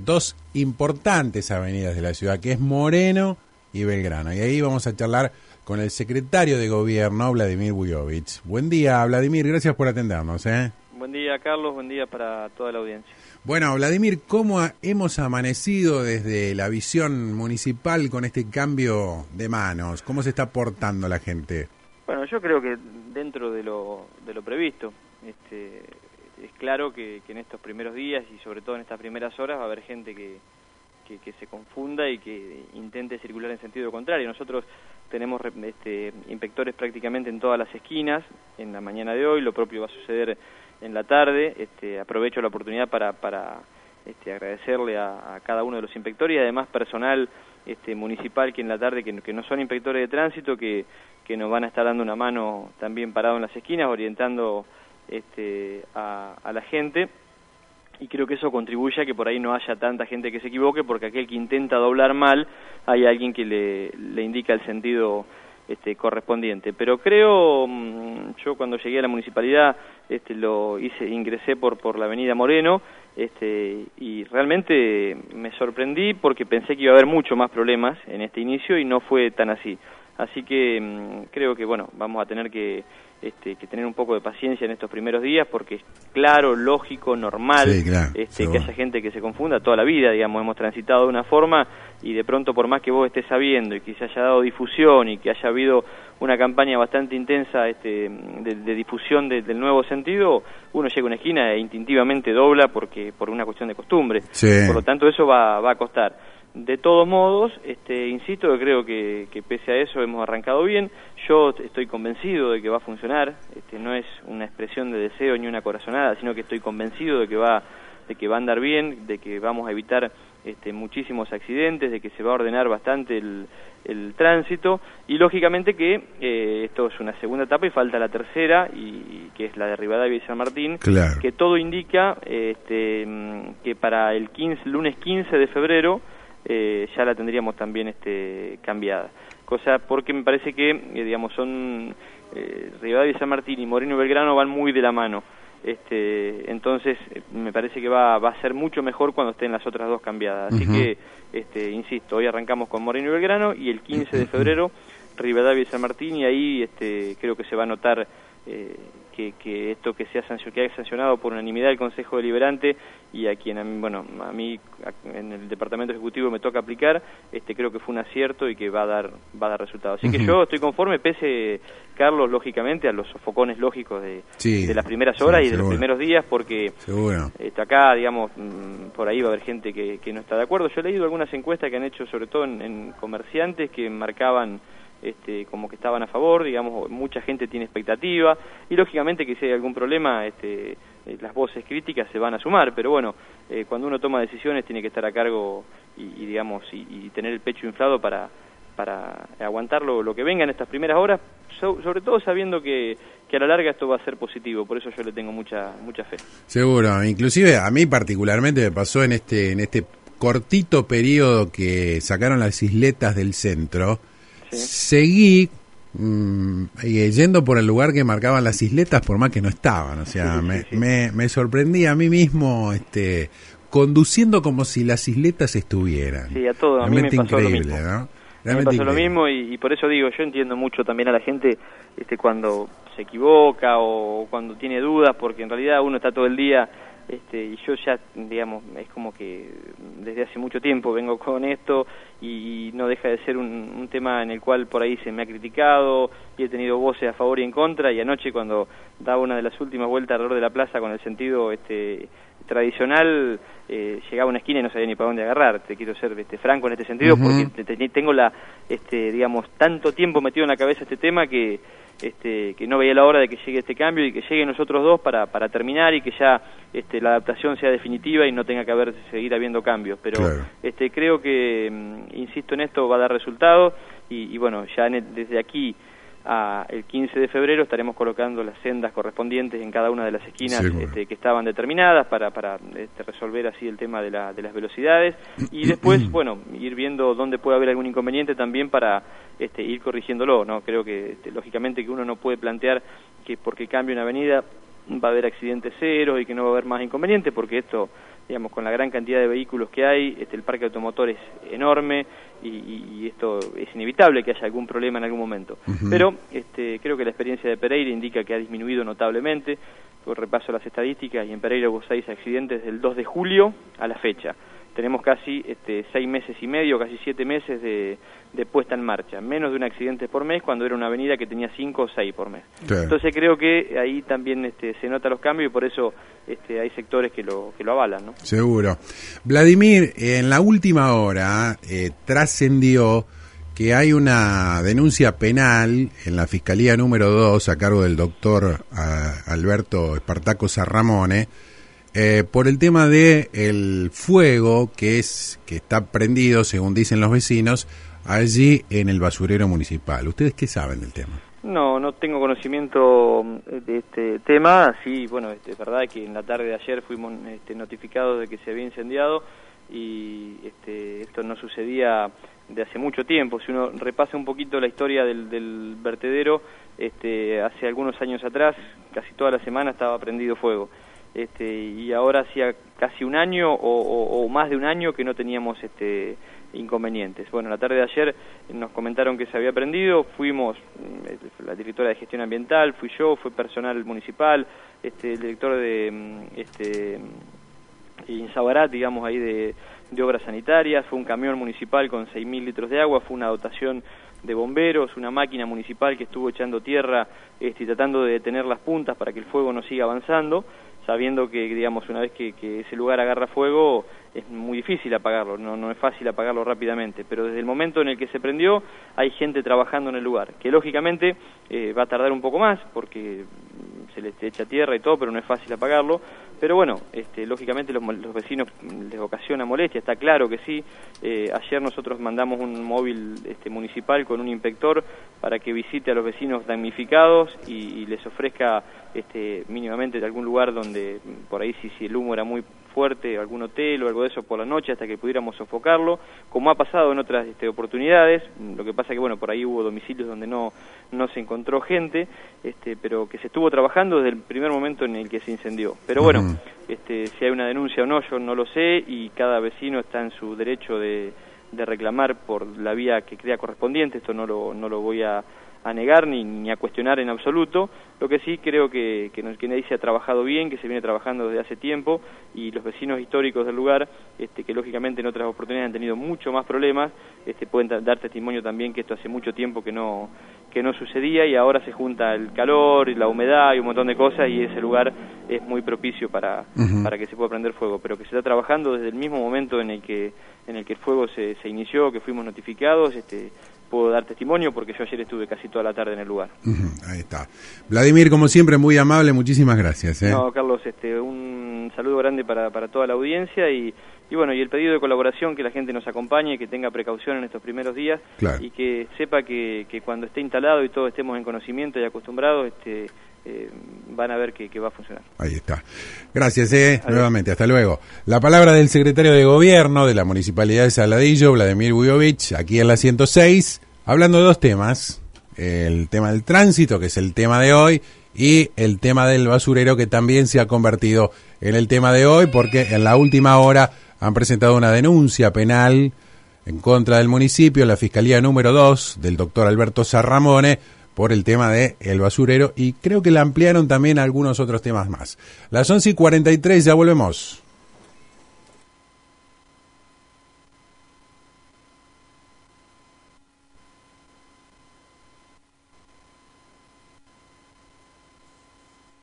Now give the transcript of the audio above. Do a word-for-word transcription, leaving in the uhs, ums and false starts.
dos importantes avenidas de la ciudad, que es Moreno y Belgrano. Y ahí vamos a charlar con el secretario de Gobierno, Vladimir Bujovic. Buen día, Vladimir, gracias por atendernos. ¿eh? Buen día, Carlos, buen día para toda la audiencia. Bueno, Vladimir, ¿cómo ha, hemos amanecido desde la visión municipal con este cambio de manos? ¿Cómo se está portando la gente? Bueno, yo creo que dentro de lo, de lo previsto, este, es claro que, que en estos primeros días y sobre todo en estas primeras horas va a haber gente que, que, que se confunda y que intente circular en sentido contrario. Nosotros tenemos este, inspectores prácticamente en todas las esquinas en la mañana de hoy, lo propio va a suceder en la tarde. Este, aprovecho la oportunidad para, para este, agradecerle a, a cada uno de los inspectores y además personal este, municipal que en la tarde, que, que no son inspectores de tránsito, que, que nos van a estar dando una mano también parado en las esquinas, orientando este, a, a la gente, y creo que eso contribuye a que por ahí no haya tanta gente que se equivoque, porque aquel que intenta doblar mal, hay alguien que le, le indica el sentido este, correspondiente. Pero creo, yo cuando llegué a la municipalidad este, lo hice, ingresé por, por la avenida Moreno, este, y realmente me sorprendí porque pensé que iba a haber mucho más problemas en este inicio y no fue tan así. Así que mmm, creo que bueno, vamos a tener que, este, que tener un poco de paciencia en estos primeros días, porque es claro, lógico, normal, sí, claro, este, que haya gente que se confunda toda la vida, digamos, hemos transitado de una forma y de pronto por más que vos estés sabiendo y que se haya dado difusión y que haya habido una campaña bastante intensa este, de, de difusión de, del nuevo sentido, uno llega a una esquina e instintivamente dobla porque por una cuestión de costumbre, sí. Por lo tanto eso va, va a costar. De todos modos, este, insisto que creo que, que pese a eso hemos arrancado bien. Yo estoy convencido de que va a funcionar. Este, no es una expresión de deseo ni una corazonada, sino que estoy convencido de que va, de que va a andar bien, de que vamos a evitar este, muchísimos accidentes, de que se va a ordenar bastante el, el tránsito y lógicamente que eh, esto es una segunda etapa y falta la tercera, y, y que es la de Rivadavia y San Martín, claro. Que todo indica este, que para el quince, lunes quince de febrero Eh, ya la tendríamos también este, cambiada, cosa porque me parece que eh, digamos son eh, Rivadavia y San Martín y Moreno y Belgrano van muy de la mano, este, entonces eh, me parece que va, va a ser mucho mejor cuando estén las otras dos cambiadas, así uh-huh. que este, insisto, hoy arrancamos con Moreno y Belgrano y el quince de febrero Rivadavia y San Martín, y ahí este, creo que se va a notar eh, que, que esto que se ha sancionado, que ha sancionado por unanimidad el Consejo Deliberante y a quien a mí, bueno, a mí en el Departamento Ejecutivo me toca aplicar, este creo que fue un acierto y que va a dar va a dar resultados. Así uh-huh. que yo estoy conforme, pese, Carlos, lógicamente, a los sofocones lógicos de, sí, de las primeras horas sí, y de seguro. Los primeros días, porque este, acá, digamos, por ahí va a haber gente que, que no está de acuerdo. Yo he leído algunas encuestas que han hecho, sobre todo en, en comerciantes, que marcaban Este, como que estaban a favor, digamos, mucha gente tiene expectativa y lógicamente que si hay algún problema este, eh, las voces críticas se van a sumar, pero bueno, eh, cuando uno toma decisiones tiene que estar a cargo y, y digamos y, y tener el pecho inflado para para aguantar lo, lo que venga en estas primeras horas, so, sobre todo sabiendo que, que a la larga esto va a ser positivo, por eso yo le tengo mucha mucha fe. Seguro, inclusive a mí particularmente me pasó en este en este cortito periodo que sacaron las isletas del centro. Sí. Seguí mmm, yendo por el lugar que marcaban las isletas por más que no estaban, o sea, sí, me, sí, sí. Me, me sorprendí a mí mismo este, conduciendo como si las isletas estuvieran. Sí, a todo, a mí me pasó lo mismo. ¿No? Me pasó increíble. Lo mismo y, y por eso digo, yo entiendo mucho también a la gente este, cuando se equivoca o cuando tiene dudas, porque en realidad uno está todo el día... Este, y yo ya, digamos, es como que desde hace mucho tiempo vengo con esto y, y no deja de ser un, un tema en el cual por ahí se me ha criticado y he tenido voces a favor y en contra, y anoche cuando daba una de las últimas vueltas alrededor de la plaza con el sentido este, tradicional, eh, llegaba a una esquina y no sabía ni para dónde agarrar, te quiero ser este, franco en este sentido, uh-huh. porque te, te, tengo la, este, digamos, tanto tiempo metido en la cabeza este tema que Este, que no veía la hora de que llegue este cambio y que lleguen nosotros dos para, para terminar y que ya este, la adaptación sea definitiva y no tenga que haber seguir habiendo cambios, pero claro. este, creo que, insisto en esto, va a dar resultados y, y bueno, ya en el, desde aquí a el quince de febrero estaremos colocando las sendas correspondientes en cada una de las esquinas sí, este, que estaban determinadas para, para este, resolver así el tema de, la, de las velocidades y después, bueno, ir viendo dónde puede haber algún inconveniente también para este, ir corrigiéndolo, ¿no? Creo que este, lógicamente que uno no puede plantear que porque cambie una avenida va a haber accidentes cero y que no va a haber más inconvenientes, porque esto, digamos, con la gran cantidad de vehículos que hay, este, el parque automotor es enorme y, y, y esto es inevitable que haya algún problema en algún momento. Uh-huh. Pero este, creo que la experiencia de Pereira indica que ha disminuido notablemente. Por repaso las estadísticas, y en Pereira hubo seis accidentes del dos de julio a la fecha. Tenemos casi este, seis meses y medio, casi siete meses de, de puesta en marcha, menos de un accidente por mes cuando era una avenida que tenía cinco o seis por mes. Sí. Entonces creo que ahí también este, se notan los cambios y por eso este, hay sectores que lo, que lo avalan, ¿no? Seguro. Vladimir, en la última hora eh, trascendió que hay una denuncia penal en la Fiscalía número dos a cargo del doctor Alberto Espartaco Sarramone, Eh, por el tema de el fuego que es que está prendido, según dicen los vecinos, allí en el basurero municipal. ¿Ustedes qué saben del tema? No, no tengo conocimiento de este tema. Sí, bueno, este, es verdad que en la tarde de ayer fuimos este, notificados de que se había incendiado y este, esto no sucedía de hace mucho tiempo. Si uno repasa un poquito la historia del, del vertedero, este, hace algunos años atrás, casi toda la semana estaba prendido fuego. Este, y ahora hacía casi un año o, o, o más de un año que no teníamos este, inconvenientes. Bueno, la tarde de ayer nos comentaron que se había prendido, fuimos, la directora de gestión ambiental, fui yo, fue personal municipal, este, el director de este, Insabarat, digamos, ahí de, de obras sanitarias, fue un camión municipal con seis mil litros de agua, fue una dotación de bomberos, una máquina municipal que estuvo echando tierra este, y tratando de detener las puntas para que el fuego no siga avanzando, sabiendo que, digamos, una vez que, que ese lugar agarra fuego es muy difícil apagarlo, no, no es fácil apagarlo rápidamente, pero desde el momento en el que se prendió hay gente trabajando en el lugar, que lógicamente eh, va a tardar un poco más porque se les echa tierra y todo, pero no es fácil apagarlo. Pero bueno, este, lógicamente los, los vecinos les ocasiona molestia, está claro que sí. Eh, ayer nosotros mandamos un móvil este, municipal con un inspector para que visite a los vecinos damnificados y, y les ofrezca este, mínimamente de algún lugar donde, por ahí si, si el humo era muy fuerte, algún hotel o algo de eso por la noche hasta que pudiéramos sofocarlo, como ha pasado en otras este, oportunidades. Lo que pasa que bueno, por ahí hubo domicilios donde no, no se encontró gente, este, pero que se estuvo trabajando desde el primer momento en el que se incendió. Pero bueno, uh-huh. este, si hay una denuncia o no, yo no lo sé, y cada vecino está en su derecho de, de reclamar por la vía que crea correspondiente. Esto no lo, no lo voy a, a negar ni, ni a cuestionar en absoluto. Lo que sí creo que, que, que ahí se ha trabajado bien, que se viene trabajando desde hace tiempo, y los vecinos históricos del lugar, este, que lógicamente en otras oportunidades han tenido mucho más problemas, este, pueden dar testimonio también que esto hace mucho tiempo que no que no sucedía, y ahora se junta el calor y la humedad y un montón de cosas, y ese lugar es muy propicio para, uh-huh. para que se pueda prender fuego, pero que se está trabajando desde el mismo momento en el que en el que el fuego se, se inició, que fuimos notificados. Este, puedo dar testimonio porque yo ayer estuve casi toda la tarde en el lugar. Uh-huh. Ahí está. Vladimir, como siempre, muy amable, muchísimas gracias. ¿eh? No, Carlos, este, un saludo grande para, para toda la audiencia y Y bueno, y el pedido de colaboración, que la gente nos acompañe, que tenga precaución en estos primeros días, claro. y que sepa que, que cuando esté instalado y todos estemos en conocimiento y acostumbrados, este, eh, van a ver que, que va a funcionar. Ahí está. Gracias, eh, nuevamente. Hasta luego. La palabra del secretario de Gobierno de la Municipalidad de Saladillo, Vladimir Vujovic, aquí en la ciento seis, hablando de dos temas. El tema del tránsito, que es el tema de hoy, y el tema del basurero, que también se ha convertido en el tema de hoy, porque en la última hora han presentado una denuncia penal en contra del municipio, la Fiscalía número dos, del doctor Alberto Sarramone, por el tema de el basurero, y creo que la ampliaron también a algunos otros temas más. Las once y cuarenta y tres, ya volvemos.